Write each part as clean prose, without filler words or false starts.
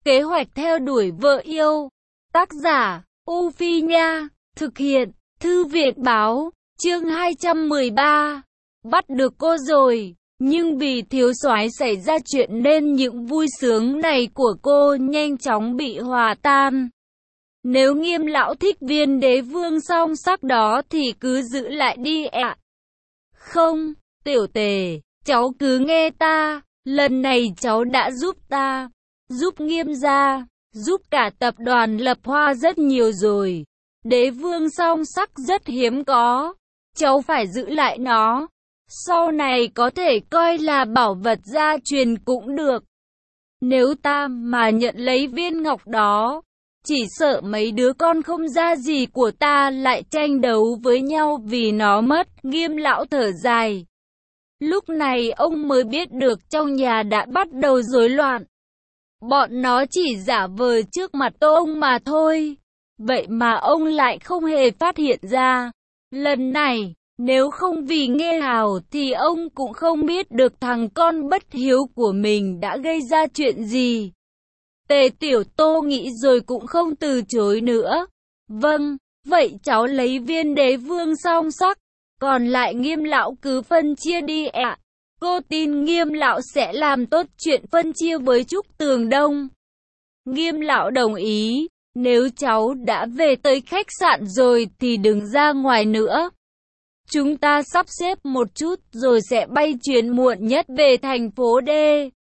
Kế hoạch theo đuổi vợ yêu. Tác giả, U Phi Nha. Thực hiện, Thư viện Báo. Chương 213. Bắt được cô rồi. Nhưng vì thiếu soái xảy ra chuyện nên những vui sướng này của cô nhanh chóng bị hòa tan. Nếu Nghiêm lão thích viên đế vương song sắc đó thì cứ giữ lại đi ạ. Không, Tiểu Tề, cháu cứ nghe ta. Lần này cháu đã giúp ta, giúp Nghiêm gia, giúp cả tập đoàn Lập Hoa rất nhiều rồi. Đế vương song sắc rất hiếm có. Cháu phải giữ lại nó. Sau này có thể coi là bảo vật gia truyền cũng được. Nếu ta mà nhận lấy viên ngọc đó, chỉ sợ mấy đứa con không ra gì của ta lại tranh đấu với nhau vì nó mất. Nghiêm lão thở dài. Lúc này ông mới biết được trong nhà đã bắt đầu rối loạn. Bọn nó chỉ giả vờ trước mặt ông mà thôi. Vậy mà ông lại không hề phát hiện ra. Lần này, nếu không vì nghe hào thì ông cũng không biết được thằng con bất hiếu của mình đã gây ra chuyện gì. Tề Tiểu Tô nghĩ rồi cũng không từ chối nữa. Vâng, vậy cháu lấy viên đế vương song sắc. Còn lại Nghiêm lão cứ phân chia đi ạ. Cô tin Nghiêm lão sẽ làm tốt chuyện phân chia với Trúc Tường Đông. Nghiêm lão đồng ý. Nếu cháu đã về tới khách sạn rồi thì đừng ra ngoài nữa. Chúng ta sắp xếp một chút rồi sẽ bay chuyến muộn nhất về thành phố D.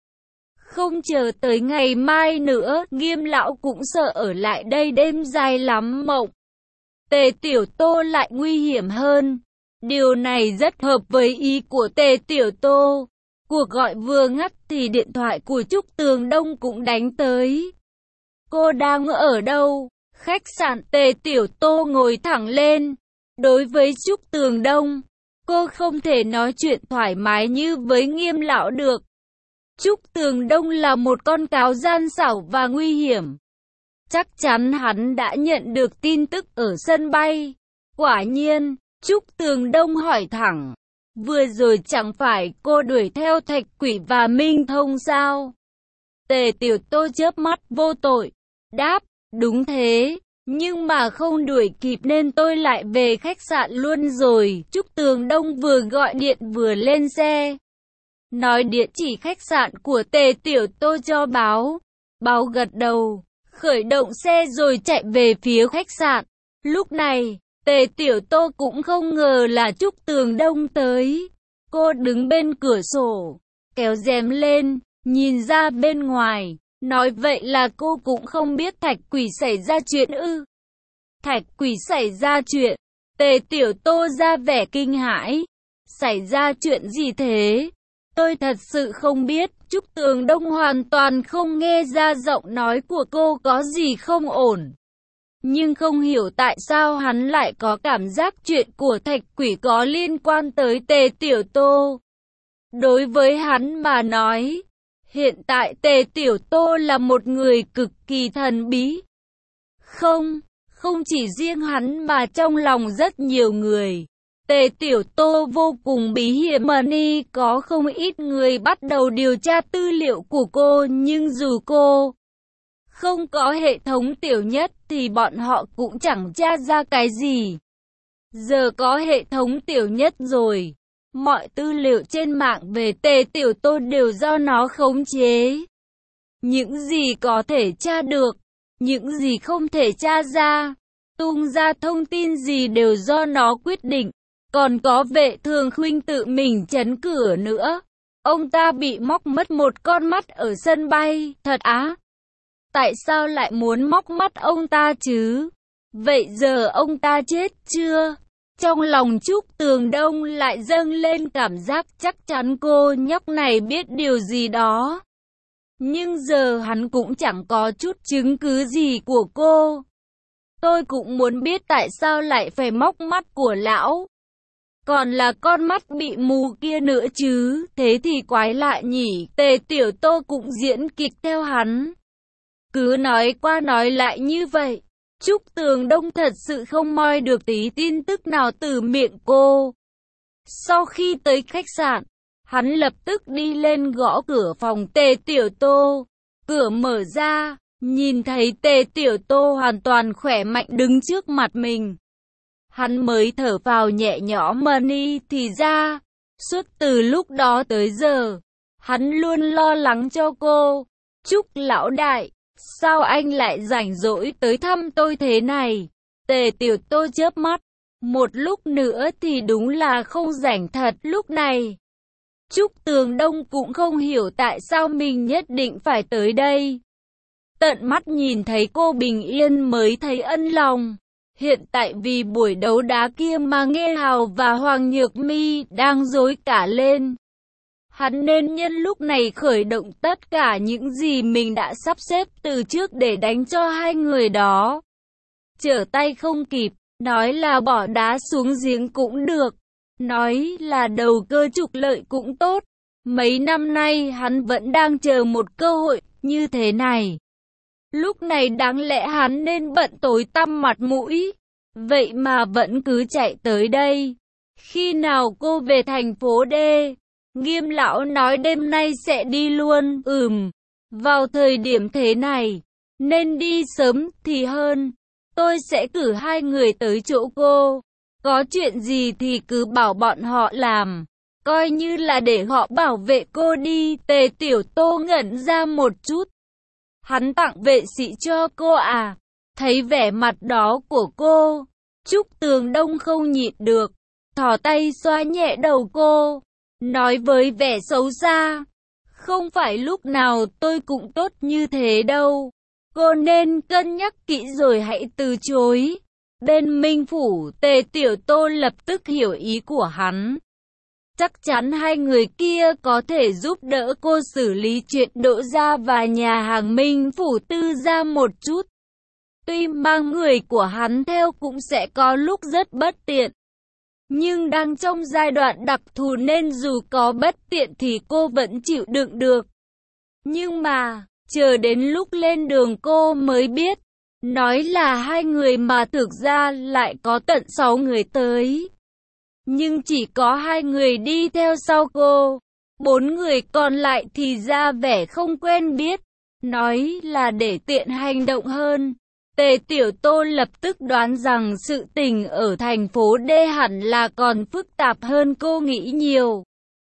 Không chờ tới ngày mai nữa, Nghiêm lão cũng sợ ở lại đây đêm dài lắm mộng. Tề Tiểu Tô lại nguy hiểm hơn. Điều này rất hợp với ý của Tề Tiểu Tô. Cuộc gọi vừa ngắt thì điện thoại của Trúc Tường Đông cũng đánh tới. Cô đang ở đâu? Khách sạn. Tề Tiểu Tô ngồi thẳng lên. Đối với Trúc Tường Đông, cô không thể nói chuyện thoải mái như với Nghiêm lão được. Trúc Tường Đông là một con cáo gian xảo và nguy hiểm. Chắc chắn hắn đã nhận được tin tức ở sân bay. Quả nhiên, Trúc Tường Đông hỏi thẳng. Vừa rồi chẳng phải cô đuổi theo Thạch Quỷ và Minh Thông sao? Tề Tiểu Tô chớp mắt vô tội. Đáp, đúng thế. Nhưng mà không đuổi kịp nên tôi lại về khách sạn luôn rồi. Trúc Tường Đông vừa gọi điện vừa lên xe. Nói địa chỉ khách sạn của Tề Tiểu Tô cho báo. Báo gật đầu, khởi động xe rồi chạy về phía khách sạn. Lúc này, Tề Tiểu Tô cũng không ngờ là Trúc Tường Đông tới. Cô đứng bên cửa sổ, kéo rèm lên, nhìn ra bên ngoài. Nói vậy là cô cũng không biết Thạch Quỷ xảy ra chuyện ư? Thạch Quỷ xảy ra chuyện. Tề Tiểu Tô ra vẻ kinh hãi. Xảy ra chuyện gì thế? Tôi thật sự không biết. Trúc Tường Đông hoàn toàn không nghe ra giọng nói của cô có gì không ổn. Nhưng không hiểu tại sao hắn lại có cảm giác chuyện của Thạch Quỷ có liên quan tới Tề Tiểu Tô. Đối với hắn mà nói, hiện tại Tề Tiểu Tô là một người cực kỳ thần bí. Không chỉ riêng hắn mà trong lòng rất nhiều người. Tề Tiểu Tô vô cùng bí hiểm. Có không ít người bắt đầu điều tra tư liệu của cô, nhưng dù cô không có hệ thống tiểu nhất thì bọn họ cũng chẳng tra ra cái gì. Giờ có hệ thống tiểu nhất rồi. Mọi tư liệu trên mạng về Tề Tiểu Tô đều do nó khống chế. Những gì có thể tra được, những gì không thể tra ra, tung ra thông tin gì đều do nó quyết định. Còn có Vệ Thường Khuynh tự mình chấn cửa nữa. Ông ta bị móc mất một con mắt ở sân bay. Thật á? Tại sao lại muốn móc mắt ông ta chứ? Vậy giờ ông ta chết chưa? Trong lòng Trúc Tường Đông lại dâng lên cảm giác chắc chắn cô nhóc này biết điều gì đó. Nhưng giờ hắn cũng chẳng có chút chứng cứ gì của cô. Tôi cũng muốn biết tại sao lại phải móc mắt của lão. Còn là con mắt bị mù kia nữa chứ, thế thì quái lạ nhỉ. Tề Tiểu Tô cũng diễn kịch theo hắn. Cứ nói qua nói lại như vậy, Trúc Tường Đông thật sự không moi được tí tin tức nào từ miệng cô. Sau khi tới khách sạn, hắn lập tức đi lên gõ cửa phòng Tề Tiểu Tô. Cửa mở ra, Nhìn thấy Tề Tiểu Tô hoàn toàn khỏe mạnh đứng trước mặt mình, hắn mới thở phào nhẹ nhõm. Thì ra, suốt từ lúc đó tới giờ, hắn luôn lo lắng cho cô. Trúc lão đại, sao anh lại rảnh rỗi tới thăm tôi thế này? Tề Tiểu Tô chớp mắt, một lúc nữa thì đúng là không rảnh thật. Lúc này, Trúc Tường Đông cũng không hiểu tại sao mình nhất định phải tới đây. Tận mắt nhìn thấy cô bình yên mới thấy ân lòng. Hiện tại vì buổi đấu đá kia mà Nghê Hào và Hoàng Nhược Mi đang rối cả lên. Hắn nên nhân lúc này khởi động tất cả những gì mình đã sắp xếp từ trước để đánh cho hai người đó. Trở tay không kịp, nói là bỏ đá xuống giếng cũng được, nói là đầu cơ trục lợi cũng tốt. Mấy năm nay hắn vẫn đang chờ một cơ hội như thế này. Lúc này đáng lẽ hắn nên bận tối tăm mặt mũi, vậy mà vẫn cứ chạy tới đây. Khi nào cô về thành phố D? Nghiêm lão nói đêm nay sẽ đi luôn. Vào thời điểm thế này, nên đi sớm thì hơn. Tôi sẽ cử hai người tới chỗ cô. Có chuyện gì thì cứ bảo bọn họ làm. Coi như là để họ bảo vệ cô đi. Tề Tiểu Tô ngẩn ra một chút. Hắn tặng vệ sĩ cho cô à? Thấy vẻ mặt đó của cô, Trúc Tường Đông không nhịn được, thò tay xoa nhẹ đầu cô, nói với vẻ xấu xa, không phải lúc nào tôi cũng tốt như thế đâu. Cô nên cân nhắc kỹ rồi hãy từ chối. Bên Minh Phủ, Tề Tiểu Tô lập tức hiểu ý của hắn. Chắc chắn hai người kia có thể giúp đỡ cô xử lý chuyện Đỗ gia và nhà hàng Minh Phủ Tư gia một chút. Tuy mang người của hắn theo cũng sẽ có lúc rất bất tiện, nhưng đang trong giai đoạn đặc thù nên dù có bất tiện thì cô vẫn chịu đựng được. Nhưng mà, chờ đến lúc lên đường cô mới biết, nói là hai người mà thực ra lại có tận 6 người tới. Nhưng chỉ có 2 người đi theo sau cô, 4 người còn lại thì ra vẻ không quen biết, nói là để tiện hành động hơn. Tề Tiểu Tô lập tức đoán rằng sự tình ở thành phố D hẳn là còn phức tạp hơn cô nghĩ nhiều.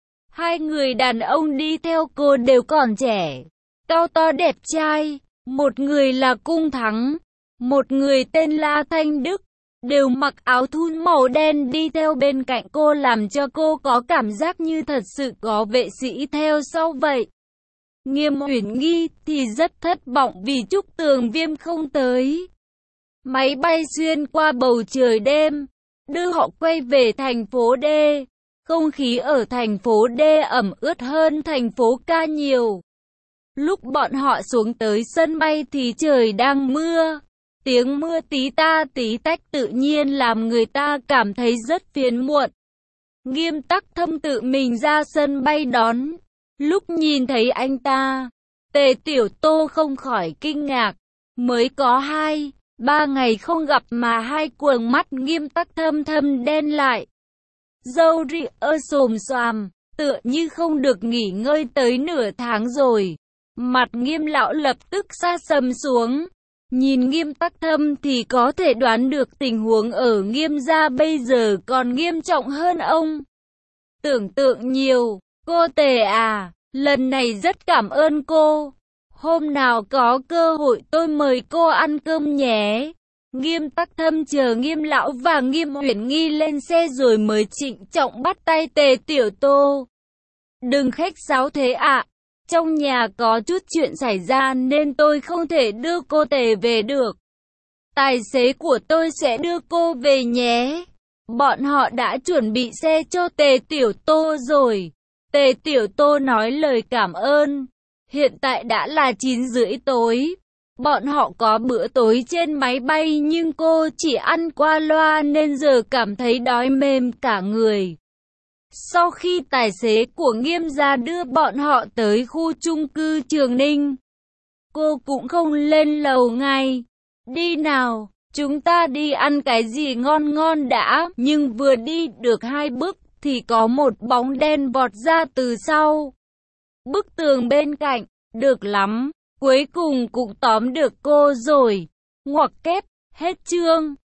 2 người đàn ông đi theo cô đều còn trẻ, cao to đẹp trai, một người là Cung Thắng, một người tên là Thanh Đức, đều mặc áo thun màu đen đi theo bên cạnh cô làm cho cô có cảm giác như thật sự có vệ sĩ theo sau vậy. Nghiêm Uyển Nghi thì rất thất vọng vì Trúc Tường Viêm không tới. Máy bay xuyên qua bầu trời đêm, đưa họ quay về thành phố D. Không khí ở thành phố D ẩm ướt hơn thành phố Ca nhiều. Lúc bọn họ xuống tới sân bay thì trời đang mưa. Tiếng mưa tí ta tí tách tự nhiên làm người ta cảm thấy rất phiền muộn. Nghiêm Tắc Thâm tự mình ra sân bay đón. Lúc nhìn thấy anh ta, Tề Tiểu Tô không khỏi kinh ngạc. Mới có 2-3 ngày không gặp mà hai quầng mắt Nghiêm Tắc Thâm thâm đen lại. Râu ria xồm xoàm, tựa như không được nghỉ ngơi tới nửa tháng rồi. Mặt Nghiêm lão lập tức sa sầm xuống. Nhìn Nghiêm Tắc Thâm thì có thể đoán được tình huống ở Nghiêm gia bây giờ còn nghiêm trọng hơn ông. Tưởng tượng nhiều, cô Tề à, lần này rất cảm ơn cô. Hôm nào có cơ hội tôi mời cô ăn cơm nhé. Nghiêm Tắc Thâm chờ Nghiêm lão và Nghiêm Uyển Nghi lên xe rồi mới trịnh trọng bắt tay Tề Tiểu Tô. Đừng khách sáo thế ạ. Trong nhà có chút chuyện xảy ra nên tôi không thể đưa cô Tề về được. Tài xế của tôi sẽ đưa cô về nhé. Bọn họ đã chuẩn bị xe cho Tề Tiểu Tô rồi. Tề Tiểu Tô nói lời cảm ơn. Hiện tại đã là 9:30 tối. Bọn họ có bữa tối trên máy bay nhưng cô chỉ ăn qua loa nên giờ cảm thấy đói mềm cả người. Sau khi tài xế của Nghiêm gia đưa bọn họ tới khu chung cư Trường Ninh, cô cũng không lên lầu ngay. Đi nào, chúng ta đi ăn cái gì ngon ngon đã. Nhưng vừa đi được 2 bước thì có một bóng đen vọt ra từ sau bức tường bên cạnh. Được lắm, Cuối cùng cũng tóm được cô rồi. Ngoặc kép, hết chương.